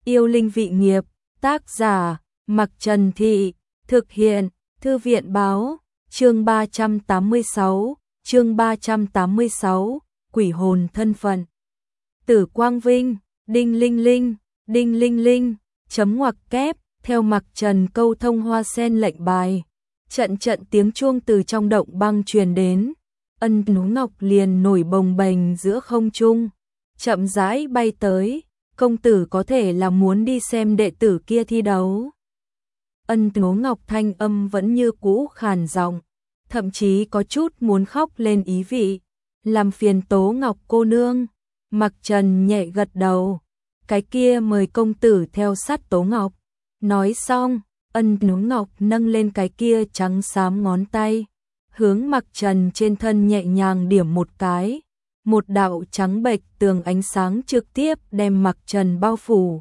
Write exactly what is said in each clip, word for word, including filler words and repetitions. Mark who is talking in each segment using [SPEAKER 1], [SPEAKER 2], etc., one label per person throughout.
[SPEAKER 1] Yêu linh vị nghiệp, tác giả, Mặc Trần Thị, thực hiện, Thư viện báo, chương ba trăm tám mươi sáu, chương ba trăm tám mươi sáu, quỷ hồn thân phận. Tử Quang Vinh, đinh linh linh, đinh linh linh, chấm ngoặc kép, theo Mặc Trần câu thông hoa sen lệnh bài. Trận trận tiếng chuông từ trong động băng truyền đến, Ân Nú Ngọc liền nổi bồng bềnh giữa không trung, chậm rãi bay tới, công tử có thể là muốn đi xem đệ tử kia thi đấu. Ân Nú Ngọc thanh âm vẫn như cũ khàn giọng, thậm chí có chút muốn khóc lên ý vị, làm phiền Tố Ngọc cô nương. Mặc Trần nhẹ gật đầu, cái kia mời công tử theo sát Tố Ngọc. Nói xong, Ân Nú Ngọc nâng lên cái kia trắng xám ngón tay, hướng Mặc Trần trên thân nhẹ nhàng điểm một cái, một đạo trắng bệch tường ánh sáng trực tiếp đem Mặc Trần bao phủ,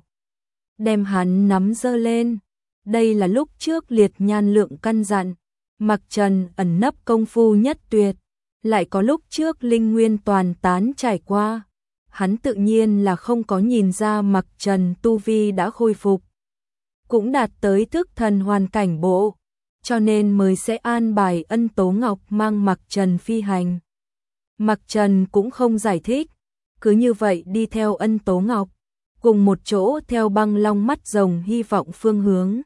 [SPEAKER 1] đem hắn nắm giơ lên. Đây là lúc trước Liệt Nhan Lượng căn dặn, Mặc Trần ẩn nấp công phu nhất tuyệt, lại có lúc trước linh nguyên toàn tán trải qua, hắn tự nhiên là không có nhìn ra Mặc Trần tu vi đã khôi phục, cũng đạt tới thức thần hoàn cảnh bộ, cho nên mới sẽ an bài Ân Tố Ngọc mang Mặc Trần phi hành. Mặc Trần cũng không giải thích, cứ như vậy đi theo Ân Tố Ngọc, cùng một chỗ theo Băng Long mắt rồng hy vọng phương hướng.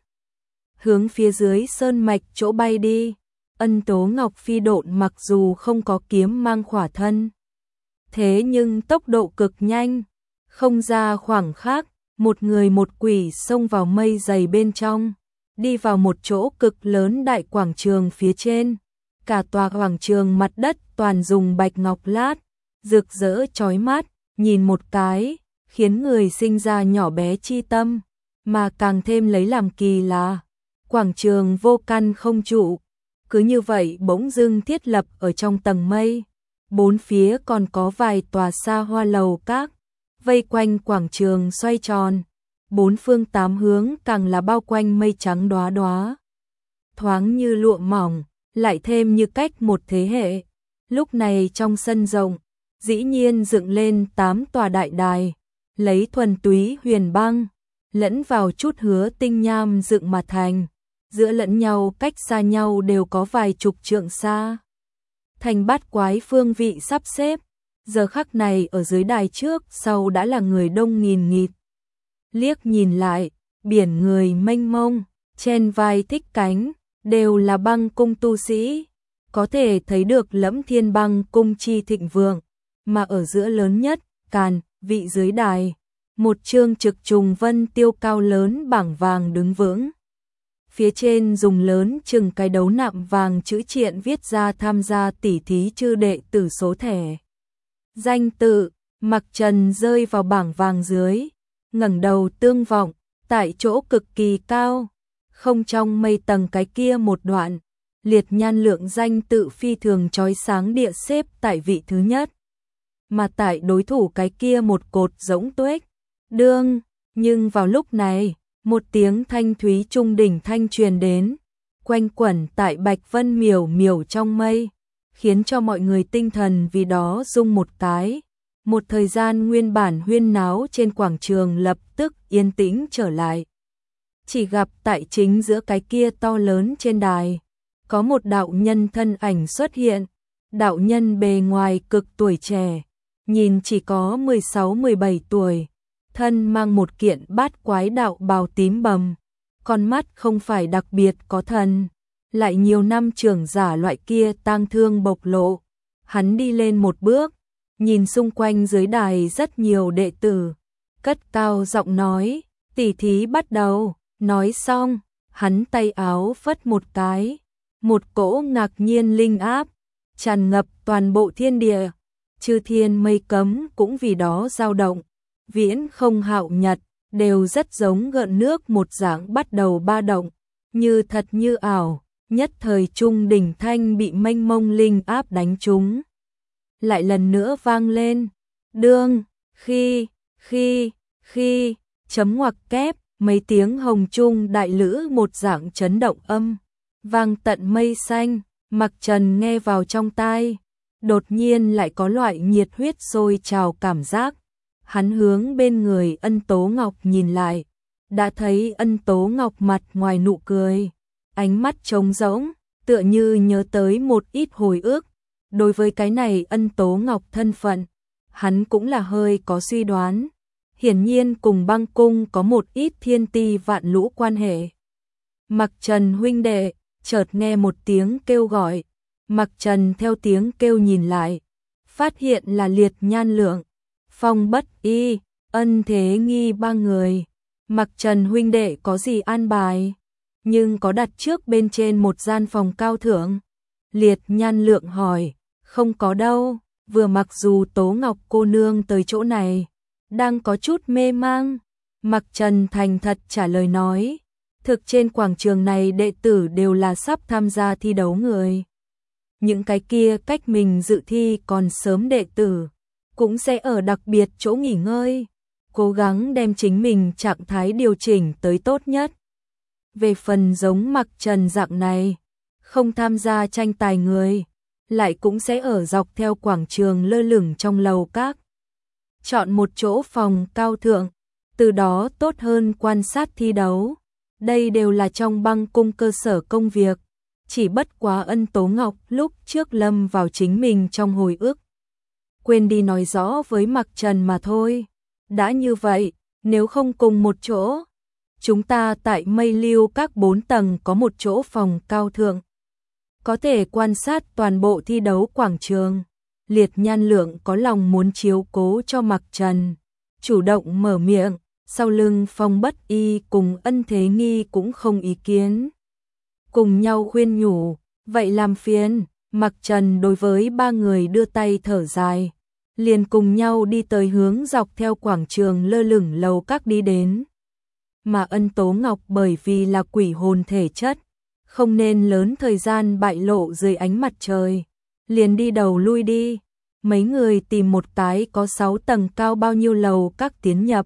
[SPEAKER 1] Hướng phía dưới sơn mạch chỗ bay đi, Ân Tố Ngọc phi độn mặc dù không có kiếm mang khỏa thân, thế nhưng tốc độ cực nhanh, không ra khoảng khắc, một người một quỷ xông vào mây dày bên trong, đi vào một chỗ cực lớn đại quảng trường phía trên. Cả tòa quảng trường mặt đất toàn dùng bạch ngọc lát, rực rỡ chói mắt, nhìn một cái, khiến người sinh ra nhỏ bé chi tâm, mà càng thêm lấy làm kỳ lạ. Quảng trường vô căn không trụ, cứ như vậy bỗng dưng thiết lập ở trong tầng mây, bốn phía còn có vài tòa xa hoa lầu các, vây quanh quảng trường xoay tròn, bốn phương tám hướng càng là bao quanh mây trắng đóa đóa, thoáng như lụa mỏng, lại thêm như cách một thế hệ. Lúc này trong sân rộng, dĩ nhiên dựng lên tám tòa đại đài, lấy thuần túy huyền băng, lẫn vào chút hứa tinh nham dựng mà thành, giữa lẫn nhau cách xa nhau đều có vài chục trượng xa. Thành bát quái phương vị sắp xếp, giờ khắc này ở dưới đài trước sau đã là người đông nghìn nghịt. Liếc nhìn lại, biển người mênh mông, trên vai thích cánh, đều là băng cung tu sĩ, có thể thấy được Lẫm Thiên băng cung chi thịnh vượng, mà ở giữa lớn nhất, càn, vị dưới đài, một chương trực trùng vân tiêu cao lớn bảng vàng đứng vững. Phía trên dùng lớn chừng cái đấu nạm vàng chữ triện viết ra tham gia tỉ thí chư đệ tử số thẻ. Danh tự, Mặc Trần rơi vào bảng vàng dưới, ngẩng đầu tương vọng, tại chỗ cực kỳ cao, không trong mây tầng cái kia một đoạn, Liệt Nhan Lượng danh tự phi thường chói sáng địa xếp tại vị thứ nhất. Mà tại đối thủ cái kia một cột rỗng tuếch, đương, nhưng vào lúc này, một tiếng thanh thúy trung đỉnh thanh truyền đến, quanh quẩn tại Bạch Vân miểu miểu trong mây, khiến cho mọi người tinh thần vì đó rung một cái. Một thời gian nguyên bản huyên náo trên quảng trường lập tức yên tĩnh trở lại. Chỉ gặp tại chính giữa cái kia to lớn trên đài, có một đạo nhân thân ảnh xuất hiện. Đạo nhân bề ngoài cực tuổi trẻ, nhìn chỉ có mười sáu mười bảy tuổi, thân mang một kiện bát quái đạo bào tím bầm, con mắt không phải đặc biệt có thần, lại nhiều năm trưởng giả loại kia tang thương bộc lộ. Hắn đi lên một bước, nhìn xung quanh dưới đài rất nhiều đệ tử, cất cao giọng nói, tỉ thí bắt đầu. Nói xong, hắn tay áo phất một cái, một cỗ ngạc nhiên linh áp tràn ngập toàn bộ thiên địa, chư thiên mây cấm cũng vì đó dao động, viễn không hạo nhật đều rất giống gợn nước một dạng bắt đầu ba động, như thật như ảo. Nhất thời trung đỉnh thanh bị mênh mông linh áp đánh trúng, lại lần nữa vang lên, đương, khi, khi, khi, chấm ngoặc kép, mấy tiếng hồng trung đại lữ một dạng chấn động âm, vang tận mây xanh. Mặc Trần nghe vào trong tai, đột nhiên lại có loại nhiệt huyết sôi trào cảm giác, Hắn hướng bên người Ân Tố Ngọc nhìn lại, đã thấy Ân Tố Ngọc mặt ngoài nụ cười, ánh mắt trống rỗng, tựa như nhớ tới một ít hồi ức. Đối với cái này Ân Tố Ngọc thân phận, hắn cũng là hơi có suy đoán. Hiển nhiên cùng băng cung có một ít thiên ti vạn lũ quan hệ. Mặc Trần huynh đệ, chợt nghe một tiếng kêu gọi. Mặc Trần theo tiếng kêu nhìn lại, phát hiện là Liệt Nhan Lượng, Phong Bất Y, Ân Thế Nghi ba người. Mặc Trần huynh đệ có gì an bài, nhưng có đặt trước bên trên một gian phòng cao thượng. Liệt Nhan Lượng hỏi, không có đâu, vừa mặc dù Tố Ngọc cô nương tới chỗ này, đang có chút mê mang. Mặc Trần thành thật trả lời nói, thực trên quảng trường này đệ tử đều là sắp tham gia thi đấu người. Những cái kia cách mình dự thi còn sớm đệ tử, cũng sẽ ở đặc biệt chỗ nghỉ ngơi, cố gắng đem chính mình trạng thái điều chỉnh tới tốt nhất. Về phần giống Mặc Trần dạng này, không tham gia tranh tài người, lại cũng sẽ ở dọc theo quảng trường lơ lửng trong lầu các. Chọn một chỗ phòng cao thượng, từ đó tốt hơn quan sát thi đấu. Đây đều là trong băng cung cơ sở công việc, chỉ bất quá Ân Tố Ngọc lúc trước lâm vào chính mình trong hồi ức, quên đi nói rõ với Mặc Trần mà thôi. Đã như vậy, nếu không cùng một chỗ, chúng ta tại Mây Lưu các bốn tầng có một chỗ phòng cao thượng, có thể quan sát toàn bộ thi đấu quảng trường. Liệt Nhan Lượng có lòng muốn chiếu cố cho Mặc Trần, chủ động mở miệng, sau lưng Phong Bất Y cùng Ân Thế Nghi cũng không ý kiến. Cùng nhau khuyên nhủ, vậy làm phiền. Mặc Trần đối với ba người đưa tay thở dài, liền cùng nhau đi tới hướng dọc theo quảng trường lơ lửng lầu các đi đến. Mà Ân Tố Ngọc bởi vì là quỷ hồn thể chất, không nên lớn thời gian bại lộ dưới ánh mặt trời, liền đi đầu lui đi. Mấy người tìm một cái có sáu tầng cao bao nhiêu lầu các tiến nhập.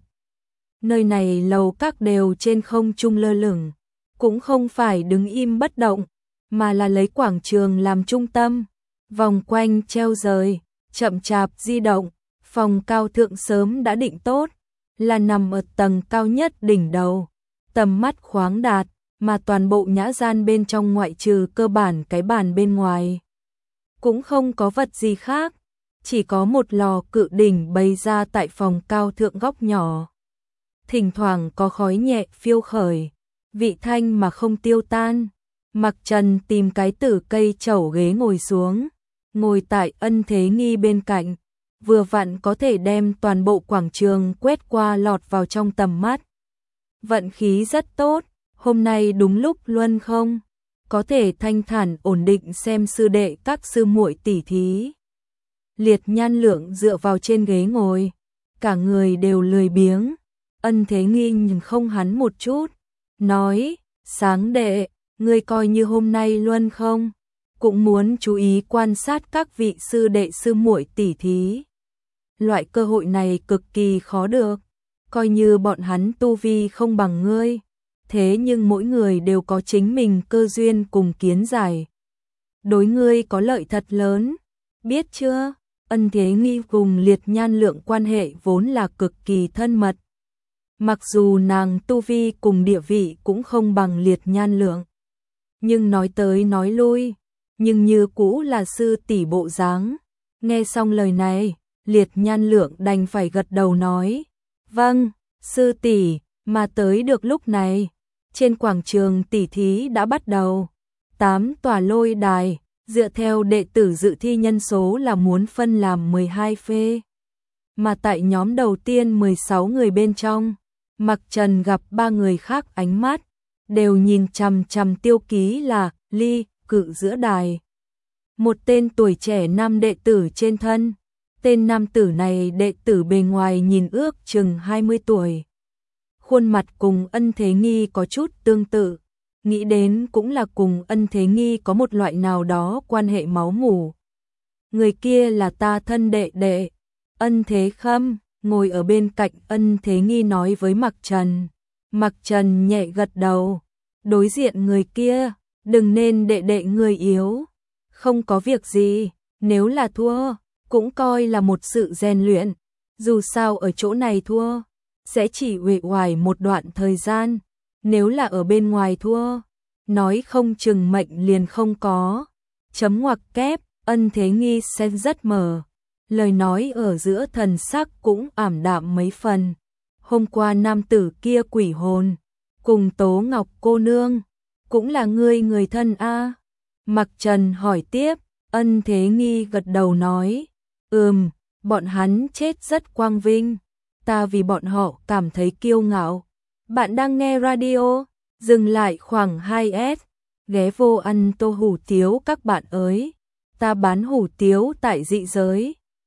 [SPEAKER 1] Nơi này lầu các đều trên không trung lơ lửng, cũng không phải đứng im bất động, mà là lấy quảng trường làm trung tâm, vòng quanh treo rời, chậm chạp di động. Phòng cao thượng sớm đã định tốt, là nằm ở tầng cao nhất đỉnh đầu, tầm mắt khoáng đạt, mà toàn bộ nhã gian bên trong ngoại trừ cơ bản cái bàn bên ngoài, cũng không có vật gì khác, chỉ có một lò cự đỉnh bày ra tại phòng cao thượng góc nhỏ. Thỉnh thoảng có khói nhẹ phiêu khởi, vị thanh mà không tiêu tan. Mặc Trần tìm cái tử cây chẩu ghế ngồi xuống, ngồi tại Ân Thế Nghi bên cạnh, vừa vặn có thể đem toàn bộ quảng trường quét qua lọt vào trong tầm mắt. Vận khí rất tốt, hôm nay đúng lúc luân không, có thể thanh thản ổn định xem sư đệ các sư muội tỉ thí. Liệt Nhan Lượng dựa vào trên ghế ngồi, cả người đều lười biếng. Ân Thế Nghi nhìn không hắn một chút, nói, sáng đệ, ngươi coi như hôm nay luân không, cũng muốn chú ý quan sát các vị sư đệ sư muội tỉ thí. Loại cơ hội này cực kỳ khó được, coi như bọn hắn tu vi không bằng ngươi, thế nhưng mỗi người đều có chính mình cơ duyên cùng kiến giải. Đối ngươi có lợi thật lớn, biết chưa? Ân Thế Nghi cùng Liệt Nhan Lượng quan hệ vốn là cực kỳ thân mật. Mặc dù nàng tu vi cùng địa vị cũng không bằng Liệt Nhan Lượng, nhưng nói tới nói lui, nhưng như cũ là sư tỷ bộ dáng. Nghe xong lời này, Liệt Nhan Lượng đành phải gật đầu nói, vâng, sư tỷ. Mà tới được lúc này, trên quảng trường tỷ thí đã bắt đầu. Tám tòa lôi đài, dựa theo đệ tử dự thi nhân số là muốn phân làm mười hai phê. Mà tại nhóm đầu tiên mười sáu người bên trong, Mặc Trần gặp ba người khác ánh mắt, đều nhìn chằm chằm tiêu ký là ly cự giữa đài. Một tên tuổi trẻ nam đệ tử trên thân, tên nam tử này đệ tử bề ngoài nhìn ước chừng hai mươi tuổi. Khuôn mặt cùng Ân Thế Nghi có chút tương tự, nghĩ đến cũng là cùng Ân Thế Nghi có một loại nào đó quan hệ máu mủ. Người kia là ta thân đệ đệ, Ân Thế Khâm, ngồi ở bên cạnh Ân Thế Nghi nói với Mặc Trần. Mặc Trần nhẹ gật đầu, đối diện người kia, đừng nên đệ đệ người yếu, không có việc gì, nếu là thua, cũng coi là một sự rèn luyện. Dù sao ở chỗ này thua, sẽ chỉ uể oải một đoạn thời gian, nếu là ở bên ngoài thua, nói không chừng mệnh liền không có. Chấm ngoặc kép, Ân Thế Nghi xem rất mờ, lời nói ở giữa thần sắc cũng ảm đạm mấy phần. Hôm qua nam tử kia quỷ hồn, cùng Tố Ngọc cô nương, cũng là ngươi người thân a? Mặc Trần hỏi tiếp, Ân Thế Nghi gật đầu nói, ừm, bọn hắn chết rất quang vinh, ta vì bọn họ cảm thấy kiêu ngạo. Bạn đang nghe radio, dừng lại khoảng hai s, ghé vô ăn tô hủ tiếu các bạn ơi, ta bán hủ tiếu tại dị giới.